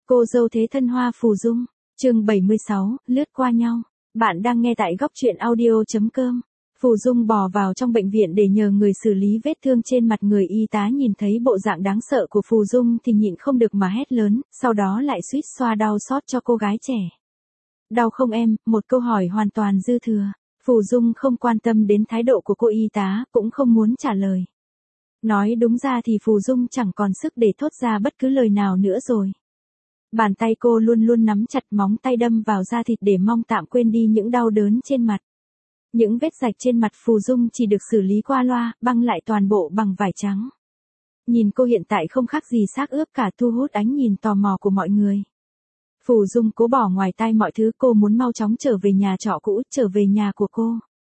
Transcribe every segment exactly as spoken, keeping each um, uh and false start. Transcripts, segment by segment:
Cô dâu thế thân Hoa Phù Dung, chương bảy mươi sáu, lướt qua nhau. Bạn đang nghe tại góc truyện audio.com. Phù Dung bò vào trong bệnh viện để nhờ người xử lý vết thương trên mặt người. Y tá nhìn thấy bộ dạng đáng sợ của Phù Dung thì nhịn không được mà hét lớn, sau đó lại suýt xoa đau xót cho cô gái trẻ. Đau không em? Một câu hỏi hoàn toàn dư thừa. Phù Dung không quan tâm đến thái độ của cô y tá, cũng không muốn trả lời. Nói đúng ra thì Phù Dung chẳng còn sức để thốt ra bất cứ lời nào nữa rồi. Bàn tay cô luôn luôn nắm chặt, móng tay đâm vào da thịt để mong tạm quên đi những đau đớn trên mặt. Những vết rạch trên mặt Phù Dung chỉ được xử lý qua loa, băng lại toàn bộ bằng vải trắng. Nhìn cô hiện tại không khác gì xác ướp cả, thu hút ánh nhìn tò mò của mọi người. Phù Dung cố bỏ ngoài tai mọi thứ, cô muốn mau chóng trở về nhà trọ cũ, trở về nhà của cô.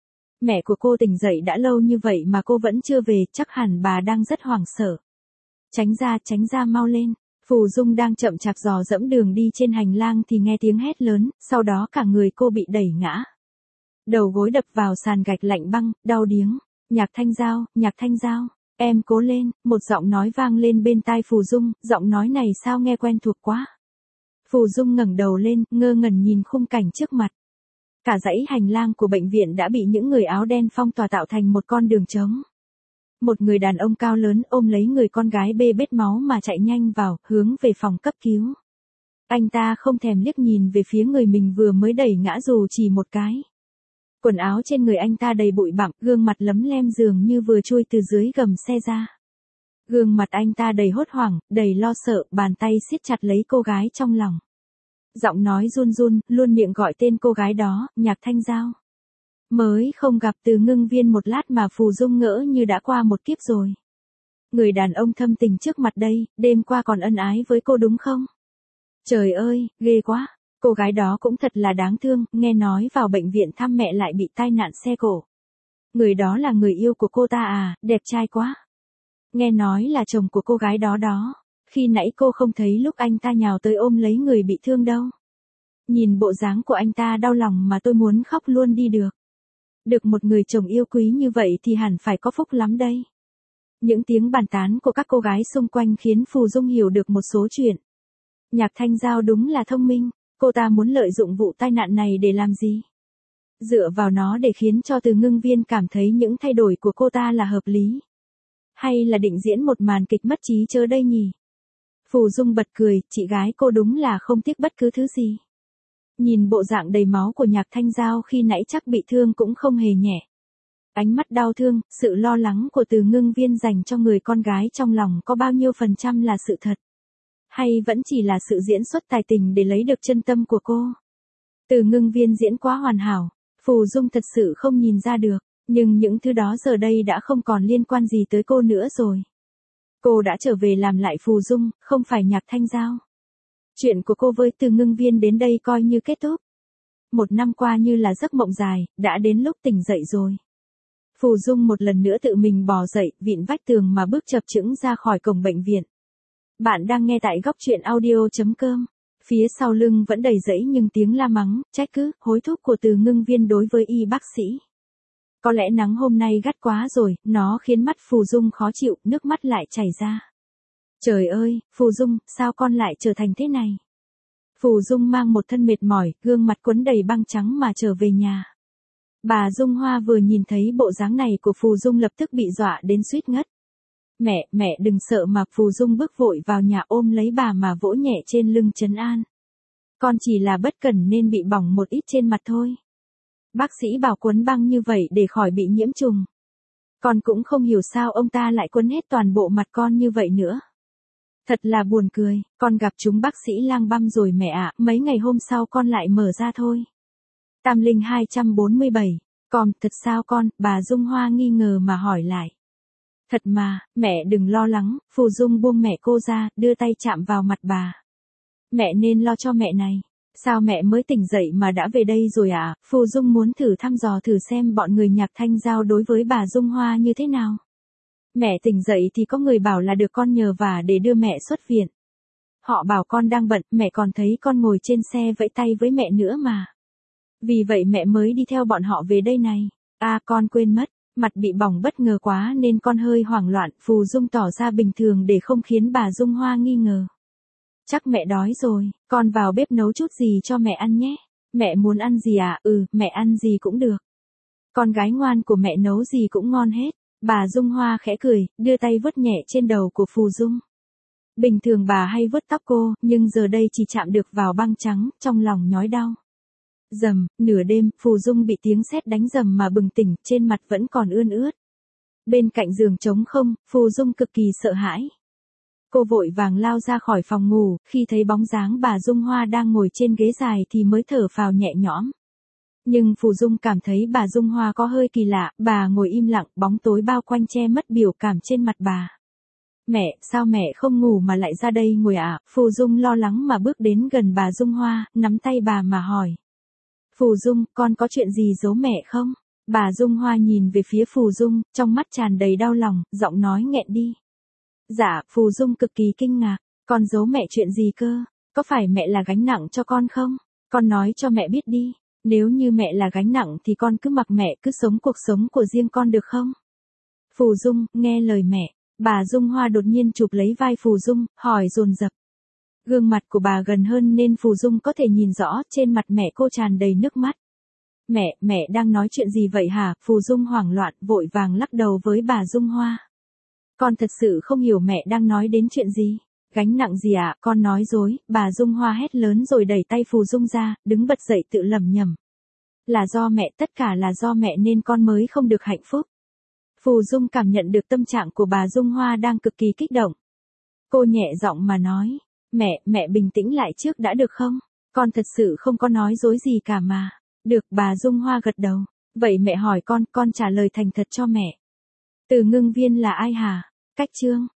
Mẹ của cô tỉnh dậy đã lâu như vậy mà cô vẫn chưa về, chắc hẳn bà đang rất hoảng sợ. Tránh ra, tránh ra, mau lên. Phù Dung đang chậm chạp dò dẫm đường đi trên hành lang thì nghe tiếng hét lớn, sau đó cả người cô bị đẩy ngã. Đầu gối đập vào sàn gạch lạnh băng, đau điếng. Nhạc Thanh Giao, Nhạc Thanh Giao, em cố lên, một giọng nói vang lên bên tai Phù Dung, giọng nói này sao nghe quen thuộc quá. Phù Dung ngẩng đầu lên, ngơ ngẩn nhìn khung cảnh trước mặt. Cả dãy hành lang của bệnh viện đã bị những người áo đen phong tỏa tạo thành một con đường trống. Một người đàn ông cao lớn ôm lấy người con gái bê bết máu mà chạy nhanh vào, hướng về phòng cấp cứu. Anh ta không thèm liếc nhìn về phía người mình vừa mới đẩy ngã dù chỉ một cái. Quần áo trên người anh ta đầy bụi bặm, gương mặt lấm lem dường như vừa chui từ dưới gầm xe ra. Gương mặt anh ta đầy hốt hoảng, đầy lo sợ, bàn tay siết chặt lấy cô gái trong lòng. Giọng nói run run, luôn miệng gọi tên cô gái đó, Nhạc Thanh Giao. Mới không gặp Từ Ngưng Viên một lát mà Phù Dung ngỡ như đã qua một kiếp rồi. Người đàn ông thâm tình trước mặt đây, đêm qua còn ân ái với cô đúng không? Trời ơi, ghê quá, cô gái đó cũng thật là đáng thương, nghe nói vào bệnh viện thăm mẹ lại bị tai nạn xe cộ. Người đó là người yêu của cô ta à, đẹp trai quá. Nghe nói là chồng của cô gái đó đó. Khi nãy cô không thấy lúc anh ta nhào tới ôm lấy người bị thương đâu. Nhìn bộ dáng của anh ta đau lòng mà tôi muốn khóc luôn đi được. Được một người chồng yêu quý như vậy thì hẳn phải có phúc lắm đây. Những tiếng bàn tán của các cô gái xung quanh khiến Phù Dung hiểu được một số chuyện. Nhạc Thanh Giao đúng là thông minh, cô ta muốn lợi dụng vụ tai nạn này để làm gì? Dựa vào nó để khiến cho Từ Ngưng Viên cảm thấy những thay đổi của cô ta là hợp lý. Hay là định diễn một màn kịch mất trí chớ đây nhỉ? Phù Dung bật cười, chị gái cô đúng là không tiếc bất cứ thứ gì. Nhìn bộ dạng đầy máu của Nhạc Thanh Giao khi nãy chắc bị thương cũng không hề nhẹ. Ánh mắt đau thương, sự lo lắng của Từ Ngưng Viên dành cho người con gái trong lòng có bao nhiêu phần trăm là sự thật? Hay vẫn chỉ là sự diễn xuất tài tình để lấy được chân tâm của cô? Từ Ngưng Viên diễn quá hoàn hảo, Phù Dung thật sự không nhìn ra được, nhưng những thứ đó giờ đây đã không còn liên quan gì tới cô nữa rồi. Cô đã trở về làm lại Phù Dung, không phải Nhạc Thanh Giao. Chuyện của cô với Từ Ngưng Viên đến đây coi như kết thúc. Một năm qua như là giấc mộng dài, đã đến lúc tỉnh dậy rồi. Phù Dung một lần nữa tự mình bò dậy, vịn vách tường mà bước chập chững ra khỏi cổng bệnh viện. Bạn đang nghe tại góc truyện audio.com. Phía sau lưng vẫn đầy rẫy nhưng tiếng la mắng, trách cứ, hối thúc của Từ Ngưng Viên đối với y bác sĩ. Có lẽ nắng hôm nay gắt quá rồi, nó khiến mắt Phù Dung khó chịu, nước mắt lại chảy ra. Trời ơi, Phù Dung, sao con lại trở thành thế này? Phù Dung mang một thân mệt mỏi, gương mặt quấn đầy băng trắng mà trở về nhà. Bà Dung Hoa vừa nhìn thấy bộ dáng này của Phù Dung lập tức bị dọa đến suýt ngất. Mẹ, mẹ đừng sợ mà. Phù Dung bước vội vào nhà ôm lấy bà mà vỗ nhẹ trên lưng trấn an. Con chỉ là bất cẩn nên bị bỏng một ít trên mặt thôi. Bác sĩ bảo quấn băng như vậy để khỏi bị nhiễm trùng. Con cũng không hiểu sao ông ta lại quấn hết toàn bộ mặt con như vậy nữa. Thật là buồn cười, con gặp chúng bác sĩ lang băm rồi mẹ ạ, mấy ngày hôm sau con lại mở ra thôi. Tam Linh hai trăm bốn mươi bảy, con, thật sao con? Bà Dung Hoa nghi ngờ mà hỏi lại. Thật mà, mẹ đừng lo lắng. Phù Dung buông mẹ cô ra, đưa tay chạm vào mặt bà. Mẹ nên lo cho mẹ này. Sao mẹ mới tỉnh dậy mà đã về đây rồi à? Phù Dung muốn thử thăm dò thử xem bọn người Nhạc Thanh Giao đối với bà Dung Hoa như thế nào. Mẹ tỉnh dậy thì có người bảo là được con nhờ vả để đưa mẹ xuất viện. Họ bảo con đang bận, mẹ còn thấy con ngồi trên xe vẫy tay với mẹ nữa mà. Vì vậy mẹ mới đi theo bọn họ về đây này. À, con quên mất, mặt bị bỏng bất ngờ quá nên con hơi hoảng loạn. Phù Dung tỏ ra bình thường để không khiến bà Dung Hoa nghi ngờ. Chắc mẹ đói rồi, con vào bếp nấu chút gì cho mẹ ăn nhé. Mẹ muốn ăn gì à? Ừ, mẹ ăn gì cũng được. Con gái ngoan của mẹ nấu gì cũng ngon hết. Bà Dung Hoa khẽ cười, đưa tay vuốt nhẹ trên đầu của Phù Dung. Bình thường bà hay vuốt tóc cô, nhưng giờ đây chỉ chạm được vào băng trắng, trong lòng nhói đau. Rầm, nửa đêm, Phù Dung bị tiếng sét đánh rầm mà bừng tỉnh, trên mặt vẫn còn ươn ướt. Bên cạnh giường trống không, Phù Dung cực kỳ sợ hãi. Cô vội vàng lao ra khỏi phòng ngủ, khi thấy bóng dáng bà Dung Hoa đang ngồi trên ghế dài thì mới thở phào nhẹ nhõm. Nhưng Phù Dung cảm thấy bà Dung Hoa có hơi kỳ lạ, bà ngồi im lặng, bóng tối bao quanh che mất biểu cảm trên mặt bà. Mẹ, sao mẹ không ngủ mà lại ra đây ngồi ạ? À? Phù Dung lo lắng mà bước đến gần bà Dung Hoa, nắm tay bà mà hỏi. Phù Dung, con có chuyện gì giấu mẹ không? Bà Dung Hoa nhìn về phía Phù Dung, trong mắt tràn đầy đau lòng, giọng nói nghẹn đi. Dạ, Phù Dung cực kỳ kinh ngạc, con giấu mẹ chuyện gì cơ? Có phải mẹ là gánh nặng cho con không? Con nói cho mẹ biết đi, nếu như mẹ là gánh nặng thì con cứ mặc mẹ cứ sống cuộc sống của riêng con được không? Phù Dung, nghe lời mẹ, bà Dung Hoa đột nhiên chụp lấy vai Phù Dung, hỏi dồn dập. Gương mặt của bà gần hơn nên Phù Dung có thể nhìn rõ, trên mặt mẹ cô tràn đầy nước mắt. Mẹ, mẹ đang nói chuyện gì vậy hả? Phù Dung hoảng loạn, vội vàng lắc đầu với bà Dung Hoa. Con thật sự không hiểu mẹ đang nói đến chuyện gì. Gánh nặng gì ạ? À? Con nói dối. Bà Dung Hoa hét lớn rồi đẩy tay Phù Dung ra, đứng bật dậy tự lẩm nhẩm. Là do mẹ, tất cả là do mẹ nên con mới không được hạnh phúc. Phù Dung cảm nhận được tâm trạng của bà Dung Hoa đang cực kỳ kích động. Cô nhẹ giọng mà nói. Mẹ, mẹ bình tĩnh lại trước đã được không? Con thật sự không có nói dối gì cả mà. Được, bà Dung Hoa gật đầu. Vậy mẹ hỏi con, con trả lời thành thật cho mẹ. Từ Ngưng Viên là ai hả? Cách chương.